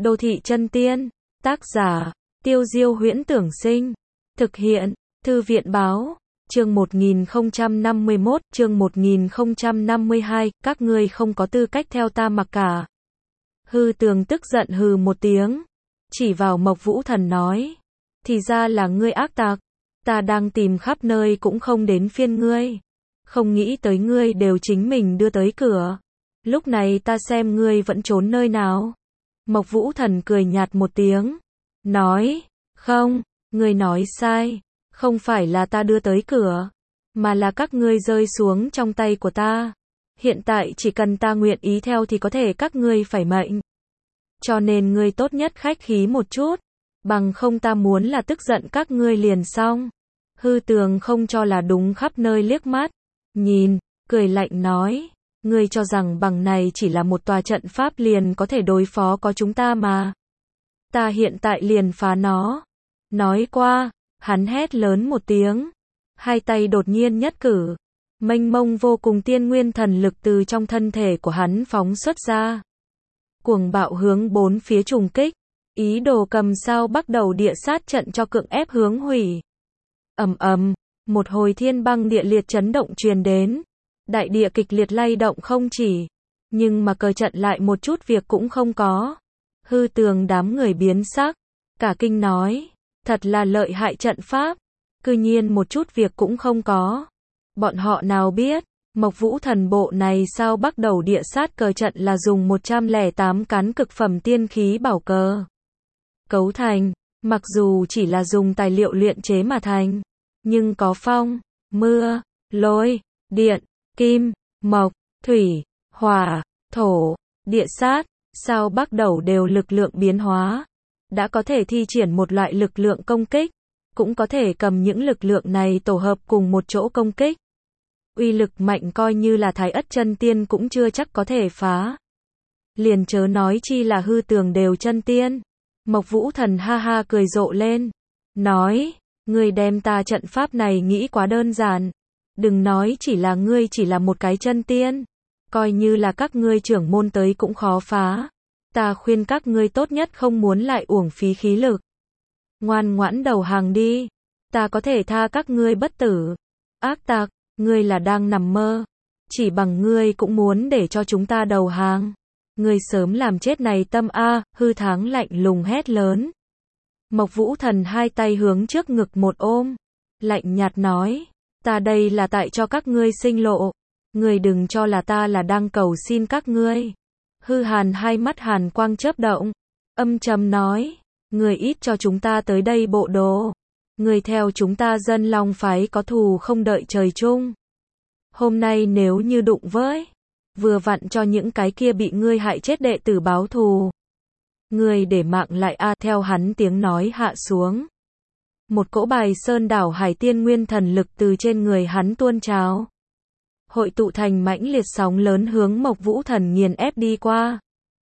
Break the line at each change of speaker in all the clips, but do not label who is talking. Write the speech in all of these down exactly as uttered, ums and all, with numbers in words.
Đô thị chân tiên. Tác giả, Tiêu Diêu Huyễn Tưởng Sinh. Thực hiện, Thư viện Báo. Chương một nghìn không trăm năm mươi mốt, chương một nghìn không trăm năm mươi hai, các ngươi không có tư cách theo ta mặc cả. Hư Tường tức giận hừ một tiếng, chỉ vào Mộc Vũ Thần nói, thì ra là ngươi ác tặc, ta đang tìm khắp nơi cũng không đến phiên ngươi, không nghĩ tới ngươi đều chính mình đưa tới cửa, lúc này ta xem ngươi vẫn trốn nơi nào. Mộc Vũ Thần cười nhạt một tiếng, nói, không, ngươi nói sai, không phải là ta đưa tới cửa, mà là các ngươi rơi xuống trong tay của ta. Hiện tại chỉ cần ta nguyện ý theo thì có thể các ngươi phải mệnh. Cho nên ngươi tốt nhất khách khí một chút, bằng không ta muốn là tức giận các ngươi liền xong. Hư Tường không cho là đúng khắp nơi liếc mắt, nhìn, cười lạnh nói, ngươi cho rằng bằng này chỉ là một tòa trận pháp liền có thể đối phó có chúng ta mà. Ta hiện tại liền phá nó. Nói qua, hắn hét lớn một tiếng, hai tay đột nhiên nhất cử, mênh mông vô cùng tiên nguyên thần lực từ trong thân thể của hắn phóng xuất ra. Cuồng bạo hướng bốn phía trùng kích, ý đồ cầm sao bắt đầu địa sát trận cho cưỡng ép hướng hủy. Ầm ầm, một hồi thiên băng địa liệt chấn động truyền đến, đại địa kịch liệt lay động không chỉ, nhưng mà cờ trận lại một chút việc cũng không có. Hư Tường đám người biến sắc, cả kinh nói, thật là lợi hại trận pháp, cư nhiên một chút việc cũng không có. Bọn họ nào biết, Mộc Vũ Thần bộ này sao bắt đầu địa sát cờ trận là dùng một trăm lẻ tám cán cực phẩm tiên khí bảo cờ cấu thành, mặc dù chỉ là dùng tài liệu luyện chế mà thành, nhưng có phong, mưa, lôi, điện, kim, mộc, thủy, hỏa, thổ, địa sát, sao bắt đầu đều lực lượng biến hóa, đã có thể thi triển một loại lực lượng công kích, cũng có thể cầm những lực lượng này tổ hợp cùng một chỗ công kích. Uy lực mạnh coi như là Thái Ất chân tiên cũng chưa chắc có thể phá. Liền chớ nói chi là Hư Tường đều chân tiên. Mộc Vũ Thần ha ha cười rộ lên, nói, ngươi đem ta trận pháp này nghĩ quá đơn giản. Đừng nói chỉ là ngươi chỉ là một cái chân tiên, coi như là các ngươi trưởng môn tới cũng khó phá. Ta khuyên các ngươi tốt nhất không muốn lại uổng phí khí lực. Ngoan ngoãn đầu hàng đi, ta có thể tha các ngươi bất tử. Ác tặc, ngươi là đang nằm mơ, chỉ bằng ngươi cũng muốn để cho chúng ta đầu hàng. Ngươi sớm làm chết này tâm a. Hư Tháng lạnh lùng hét lớn. Mộc Vũ Thần hai tay hướng trước ngực một ôm, lạnh nhạt nói, ta đây là tại cho các ngươi sinh lộ, ngươi đừng cho là ta là đang cầu xin các ngươi. Hư Hàn hai mắt hàn quang chớp động, âm trầm nói, ngươi ít cho chúng ta tới đây bộ đồ, ngươi theo chúng ta Dân Long phái có thù không đợi trời chung. Hôm nay nếu như đụng với, vừa vặn cho những cái kia bị ngươi hại chết đệ tử báo thù. Ngươi để mạng lại a. Theo hắn tiếng nói hạ xuống, một cỗ Bài Sơn Đảo Hải tiên nguyên thần lực từ trên người hắn tuôn trào, hội tụ thành mãnh liệt sóng lớn hướng Mộc Vũ Thần nghiền ép đi qua.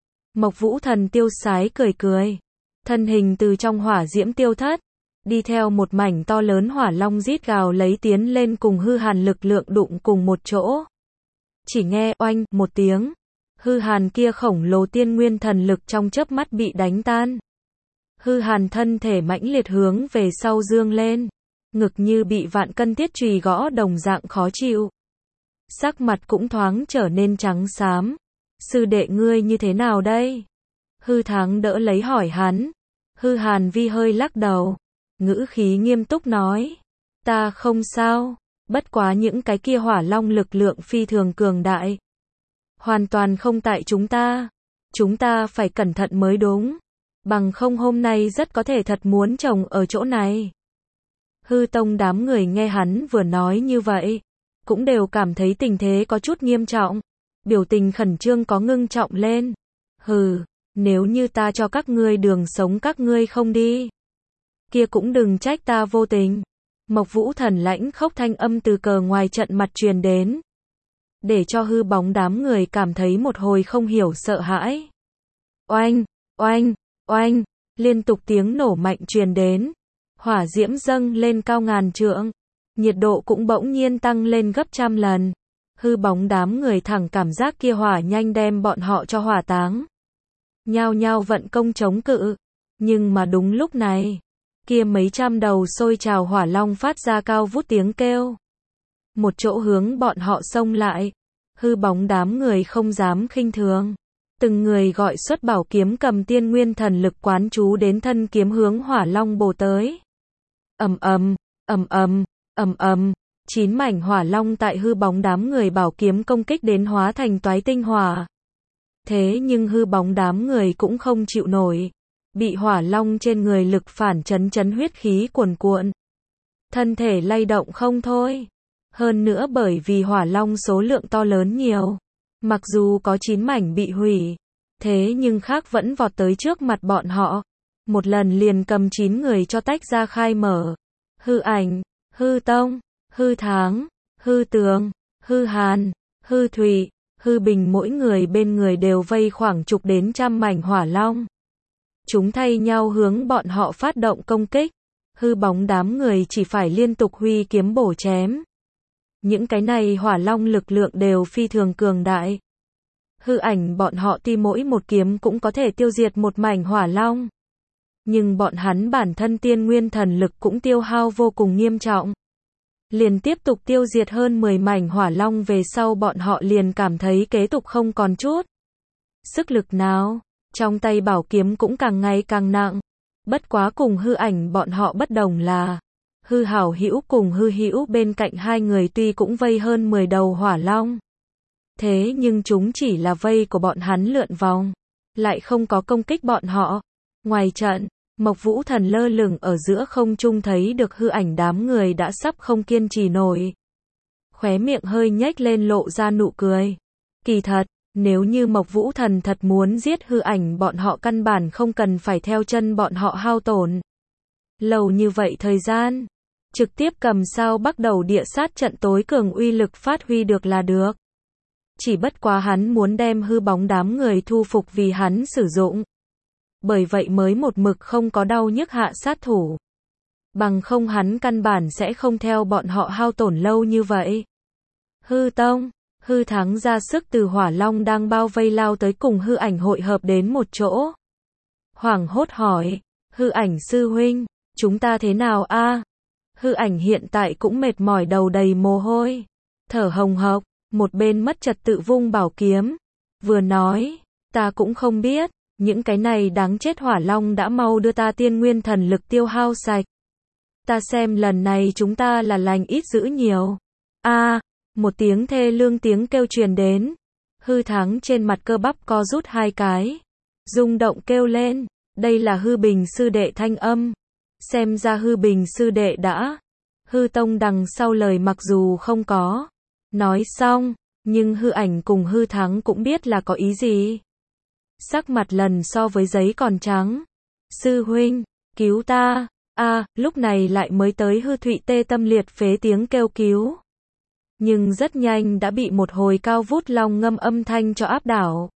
Mộc Vũ Thần tiêu sái cười cười, thân hình từ trong hỏa diễm tiêu thất, đi theo một mảnh to lớn hỏa long rít gào lấy tiến lên cùng Hư Hàn lực lượng đụng cùng một chỗ. Chỉ nghe oanh một tiếng, Hư Hàn kia khổng lồ tiên nguyên thần lực trong chớp mắt bị đánh tan. Hư Hàn thân thể mãnh liệt hướng về sau dương lên, ngực như bị vạn cân thiết chùy gõ đồng dạng khó chịu. Sắc mặt cũng thoáng trở nên trắng xám. Sư đệ ngươi như thế nào đây? Hư Tháng đỡ lấy hỏi hắn. Hư Hàn vi hơi lắc đầu, ngữ khí nghiêm túc nói, ta không sao, bất quá những cái kia hỏa long lực lượng phi thường cường đại, hoàn toàn không tại chúng ta, chúng ta phải cẩn thận mới đúng, bằng không hôm nay rất có thể thật muốn chồng ở chỗ này. Hư Tông đám người nghe hắn vừa nói như vậy, cũng đều cảm thấy tình thế có chút nghiêm trọng, biểu tình khẩn trương có ngưng trọng lên. Hừ, nếu như ta cho các ngươi đường sống các ngươi không đi, kia cũng đừng trách ta vô tình. Mộc Vũ Thần lãnh khốc thanh âm từ cờ ngoài trận mặt truyền đến, để cho hư bóng đám người cảm thấy một hồi không hiểu sợ hãi. Oanh, oanh, oanh, liên tục tiếng nổ mạnh truyền đến, hỏa diễm dâng lên cao ngàn trượng, nhiệt độ cũng bỗng nhiên tăng lên gấp trăm lần. Hư bóng đám người thẳng cảm giác kia hỏa nhanh đem bọn họ cho hỏa táng. nhao nhao vận công chống cự. Nhưng mà đúng lúc này, kia mấy trăm đầu sôi trào hỏa long phát ra cao vút tiếng kêu. Một chỗ hướng bọn họ xông lại, hư bóng đám người không dám khinh thường. Từng người gọi xuất bảo kiếm cầm tiên nguyên thần lực quán chú đến thân kiếm hướng hỏa long bổ tới. Ầm ầm, ầm ầm, ầm ầm, chín mảnh hỏa long tại hư bóng đám người bảo kiếm công kích đến hóa thành toái tinh hỏa. Thế nhưng hư bóng đám người cũng không chịu nổi, bị hỏa long trên người lực phản chấn chấn huyết khí cuồn cuộn. Thân thể lay động không thôi. Hơn nữa bởi vì hỏa long số lượng to lớn nhiều, mặc dù có chín mảnh bị hủy, thế nhưng khác vẫn vọt tới trước mặt bọn họ. Một lần liền cầm chín người cho tách ra khai mở. Hư ảnh, hư tông, hư tháng, hư tường, hư hàn, hư thủy, hư bình mỗi người bên người đều vây khoảng chục đến trăm mảnh hỏa long. Chúng thay nhau hướng bọn họ phát động công kích. Hư bóng đám người chỉ phải liên tục huy kiếm bổ chém. Những cái này hỏa long lực lượng đều phi thường cường đại. Hư ảnh bọn họ tuy mỗi một kiếm cũng có thể tiêu diệt một mảnh hỏa long. Nhưng bọn hắn bản thân tiên nguyên thần lực cũng tiêu hao vô cùng nghiêm trọng. Liền tiếp tục tiêu diệt hơn mười mảnh hỏa long về sau bọn họ liền cảm thấy kế tục không còn chút sức lực nào. Trong tay bảo kiếm cũng càng ngày càng nặng. Bất quá cùng hư ảnh bọn họ bất đồng là, hư hảo hữu cùng hư hữu bên cạnh hai người tuy cũng vây hơn mười đầu hỏa long. Thế nhưng chúng chỉ là vây của bọn hắn lượn vòng, lại không có công kích bọn họ. Ngoài trận, Mộc Vũ Thần lơ lửng ở giữa không trung thấy được hư ảnh đám người đã sắp không kiên trì nổi. Khóe miệng hơi nhếch lên lộ ra nụ cười. Kỳ thật, nếu như Mộc Vũ Thần thật muốn giết hư ảnh bọn họ căn bản không cần phải theo chân bọn họ hao tổn lâu như vậy thời gian. Trực tiếp cầm sao bắt đầu địa sát trận tối cường uy lực phát huy được là được. Chỉ bất quá hắn muốn đem hư bóng đám người thu phục vì hắn sử dụng. Bởi vậy mới một mực không có đau nhức hạ sát thủ. Bằng không hắn căn bản sẽ không theo bọn họ hao tổn lâu như vậy. Hư tông, hư thắng ra sức từ hỏa long đang bao vây lao tới cùng hư ảnh hội hợp đến một chỗ. Hoảng hốt hỏi, hư ảnh sư huynh, chúng ta thế nào a? Hư ảnh hiện tại cũng mệt mỏi đầu đầy mồ hôi, thở hồng hộc, một bên mất trật tự vung bảo kiếm. Vừa nói, ta cũng không biết, những cái này đáng chết hỏa long đã mau đưa ta tiên nguyên thần lực tiêu hao sạch. Ta xem lần này chúng ta là lành ít dữ nhiều. A, một tiếng thê lương tiếng kêu truyền đến. Hư thắng trên mặt cơ bắp co rút hai cái, rung động kêu lên, đây là hư bình sư đệ thanh âm. Xem ra hư bình sư đệ đã. Hư tông đằng sau lời mặc dù không có nói xong, nhưng hư ảnh cùng hư thắng cũng biết là có ý gì. Sắc mặt lần so với giấy còn trắng. Sư huynh, cứu ta. A, lúc này lại mới tới hư thụy tê tâm liệt phế tiếng kêu cứu. Nhưng rất nhanh đã bị một hồi cao vút long ngâm âm thanh cho áp đảo.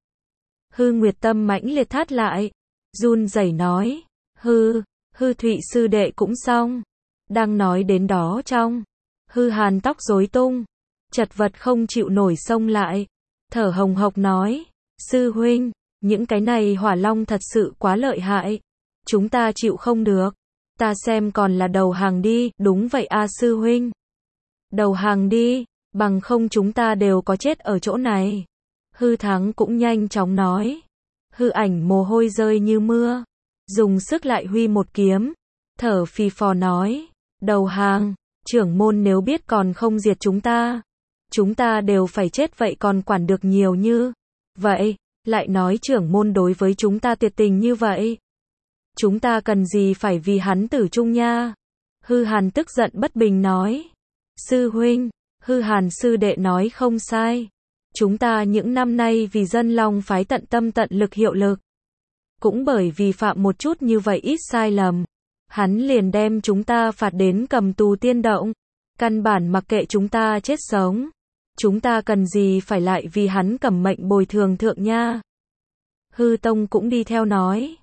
Hư Nguyệt Tâm mãnh liệt thắt lại, run rẩy nói, hư, hư thụy sư đệ cũng xong. Đang nói đến đó trong, hư hàn tóc rối tung, chật vật không chịu nổi xông lại, thở hồng hộc nói, sư huynh, những cái này hỏa long thật sự quá lợi hại, chúng ta chịu không được, ta xem còn là đầu hàng đi. Đúng vậy a sư huynh, đầu hàng đi, bằng không chúng ta đều có chết ở chỗ này. Hư thắng cũng nhanh chóng nói, hư ảnh mồ hôi rơi như mưa, dùng sức lại huy một kiếm, thở phì phò nói, đầu hàng, trưởng môn nếu biết còn không diệt chúng ta, chúng ta đều phải chết vậy còn quản được nhiều như vậy, lại nói trưởng môn đối với chúng ta tuyệt tình như vậy. Chúng ta cần gì phải vì hắn tử chung nha. Hư hàn tức giận bất bình nói, sư huynh, hư hàn sư đệ nói không sai. Chúng ta những năm nay vì dân Long phái tận tâm tận lực hiệu lực. Cũng bởi vì phạm một chút như vậy ít sai lầm, hắn liền đem chúng ta phạt đến cầm tù tiên động. Căn bản mặc kệ chúng ta chết sống. Chúng ta cần gì phải lại vì hắn cầm mệnh bồi thường thượng nha. Hư tông cũng đi theo nói,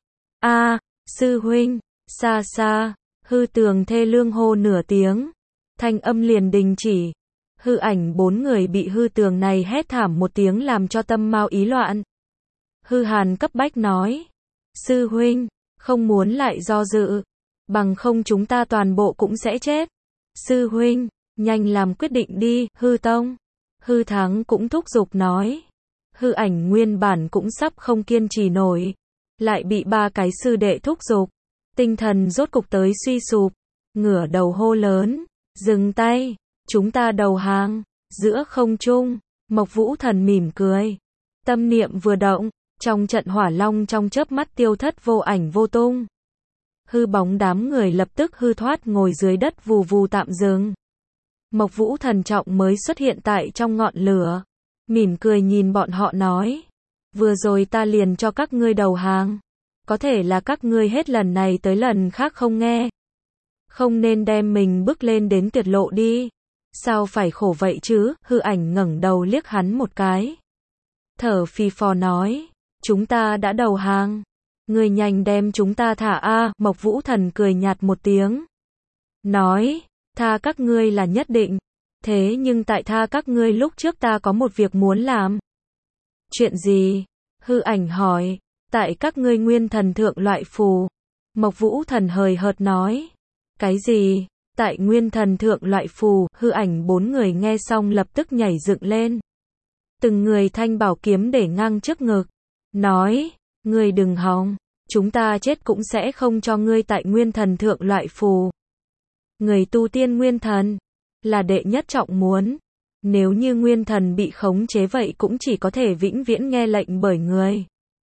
a sư huynh, xa xa. Hư tường thê lương hô nửa tiếng, thanh âm liền đình chỉ. Hư ảnh bốn người bị hư tường này hét thảm một tiếng làm cho tâm mao ý loạn. Hư Hàn cấp bách nói. Sư huynh, không muốn lại do dự. Bằng không chúng ta toàn bộ cũng sẽ chết. Sư huynh, nhanh làm quyết định đi. Hư Tông. Hư Thắng cũng thúc giục nói. Hư Ảnh nguyên bản cũng sắp không kiên trì nổi. Lại bị ba cái sư đệ thúc giục. Tinh thần rốt cục tới suy sụp. Ngửa đầu hô lớn. Dừng tay. Chúng ta đầu hàng. Giữa không trung, Mộc Vũ Thần mỉm cười. Tâm niệm vừa động, trong trận hỏa long trong chớp mắt tiêu thất vô ảnh vô tung. Hư bóng đám người lập tức hư thoát ngồi dưới đất vù vù tạm dừng. Mộc Vũ Thần trọng mới xuất hiện tại trong ngọn lửa. Mỉm cười nhìn bọn họ nói. Vừa rồi ta liền cho các ngươi đầu hàng. Có thể là các ngươi hết lần này tới lần khác không nghe. Không nên đem mình bước lên đến tuyệt lộ đi. Sao phải khổ vậy chứ? Hư Ảnh ngẩng đầu liếc hắn một cái. Thở phì phò nói. Chúng ta đã đầu hàng. Ngươi nhanh đem chúng ta thả a. Mộc Vũ Thần cười nhạt một tiếng. Nói. Tha các ngươi là nhất định. Thế nhưng tại tha các ngươi lúc trước ta có một việc muốn làm. Chuyện gì? Hư Ảnh hỏi. Tại các ngươi nguyên thần thượng loại phù. Mộc Vũ Thần hời hợt nói. Cái gì? Tại nguyên thần thượng loại phù. Hư Ảnh bốn người nghe xong lập tức nhảy dựng lên. Từng người thanh bảo kiếm để ngang trước ngực. Nói. Ngươi đừng hòng. Chúng ta chết cũng sẽ không cho ngươi tại nguyên thần thượng loại phù. Người tu tiên nguyên thần. Là đệ nhất trọng muốn. Nếu như nguyên thần bị khống chế vậy cũng chỉ có thể vĩnh viễn nghe lệnh bởi người.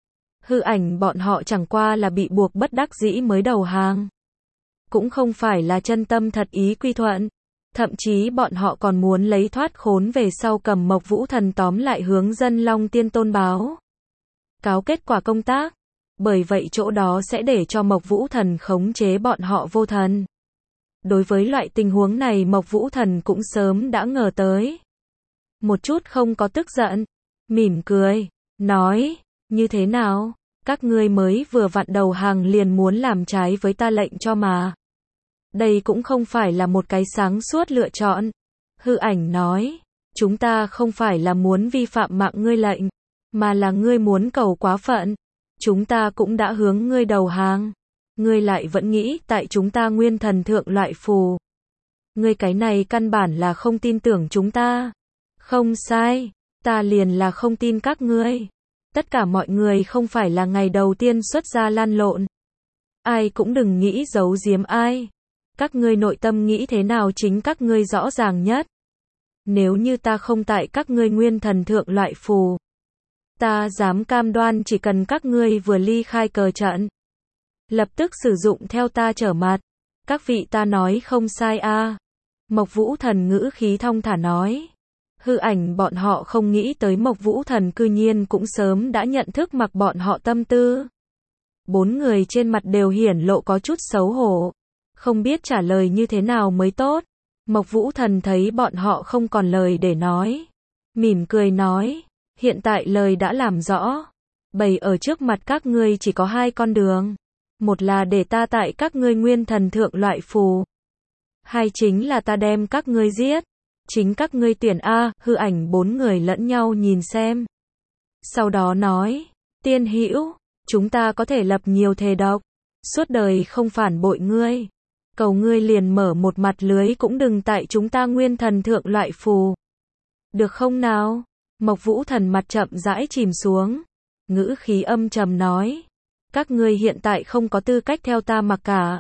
Hư Ảnh bọn họ chẳng qua là bị buộc bất đắc dĩ mới đầu hàng. Cũng không phải là chân tâm thật ý quy thuận. Thậm chí bọn họ còn muốn lấy thoát khốn về sau cầm Mộc Vũ Thần tóm lại hướng dân Long Tiên Tôn báo. Cáo kết quả công tác. Bởi vậy chỗ đó sẽ để cho Mộc Vũ Thần khống chế bọn họ vô thần. Đối với loại tình huống này Mộc Vũ Thần cũng sớm đã ngờ tới. Một chút không có tức giận. Mỉm cười. Nói. Như thế nào? Các ngươi mới vừa vặn đầu hàng liền muốn làm trái với ta lệnh cho mà. Đây cũng không phải là một cái sáng suốt lựa chọn. Hư Ảnh nói. Chúng ta không phải là muốn vi phạm mạng ngươi lệnh. Mà là ngươi muốn cầu quá phận. Chúng ta cũng đã hướng ngươi đầu hàng. Ngươi lại vẫn nghĩ tại chúng ta nguyên thần thượng loại phù. Ngươi cái này căn bản là không tin tưởng chúng ta. Không sai. Ta liền là không tin các ngươi. Tất cả mọi người không phải là ngày đầu tiên xuất ra lan lộn. Ai cũng đừng nghĩ giấu giếm ai. Các ngươi nội tâm nghĩ thế nào chính các ngươi rõ ràng nhất. Nếu như ta không tại các ngươi nguyên thần thượng loại phù. Ta dám cam đoan chỉ cần các ngươi vừa ly khai cờ trận. Lập tức sử dụng theo ta trở mặt. Các vị ta nói không sai a. À. Mộc Vũ Thần ngữ khí thong thả nói. Hư Ảnh bọn họ không nghĩ tới Mộc Vũ Thần cư nhiên cũng sớm đã nhận thức mặc bọn họ tâm tư. Bốn người trên mặt đều hiển lộ có chút xấu hổ. Không biết trả lời như thế nào mới tốt. Mộc Vũ Thần thấy bọn họ không còn lời để nói. Mỉm cười nói. Hiện tại lời đã làm rõ. Bày ở trước mặt các ngươi chỉ có hai con đường. Một là để ta tại các ngươi nguyên thần thượng loại phù. Hai chính là ta đem các ngươi giết. Chính các ngươi tuyển a. Hư Ảnh bốn người lẫn nhau nhìn xem. Sau đó nói. Tiên hữu. Chúng ta có thể lập nhiều thề độc. Suốt đời không phản bội ngươi. Cầu ngươi liền mở một mặt lưới cũng đừng tại chúng ta nguyên thần thượng loại phù. Được không nào? Mộc Vũ Thần mặt chậm rãi chìm xuống. Ngữ khí âm trầm nói. Các ngươi hiện tại không có tư cách theo ta mặc cả.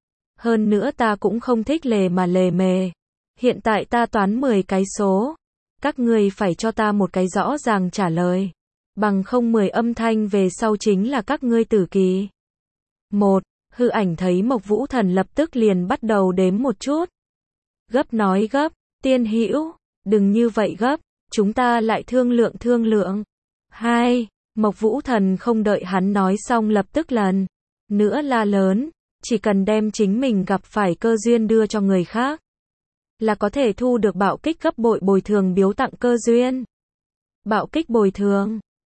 Hơn nữa ta cũng không thích lề mà lề mề. Hiện tại ta toán mười cái số. Các ngươi phải cho ta một cái rõ ràng trả lời. Bằng không mười âm thanh về sau chính là các ngươi tử kỳ. Một. Hư Ảnh thấy Mộc Vũ Thần lập tức liền bắt đầu đếm một chút. Gấp nói gấp. Tiên hữu. Đừng như vậy gấp. Chúng ta lại thương lượng thương lượng. Hai. Mộc Vũ Thần không đợi hắn nói xong lập tức lần nữa la lớn. Chỉ cần đem chính mình gặp phải cơ duyên đưa cho người khác. Là có thể thu được bạo kích gấp bội bồi thường biếu tặng cơ duyên. Bạo kích bồi thường.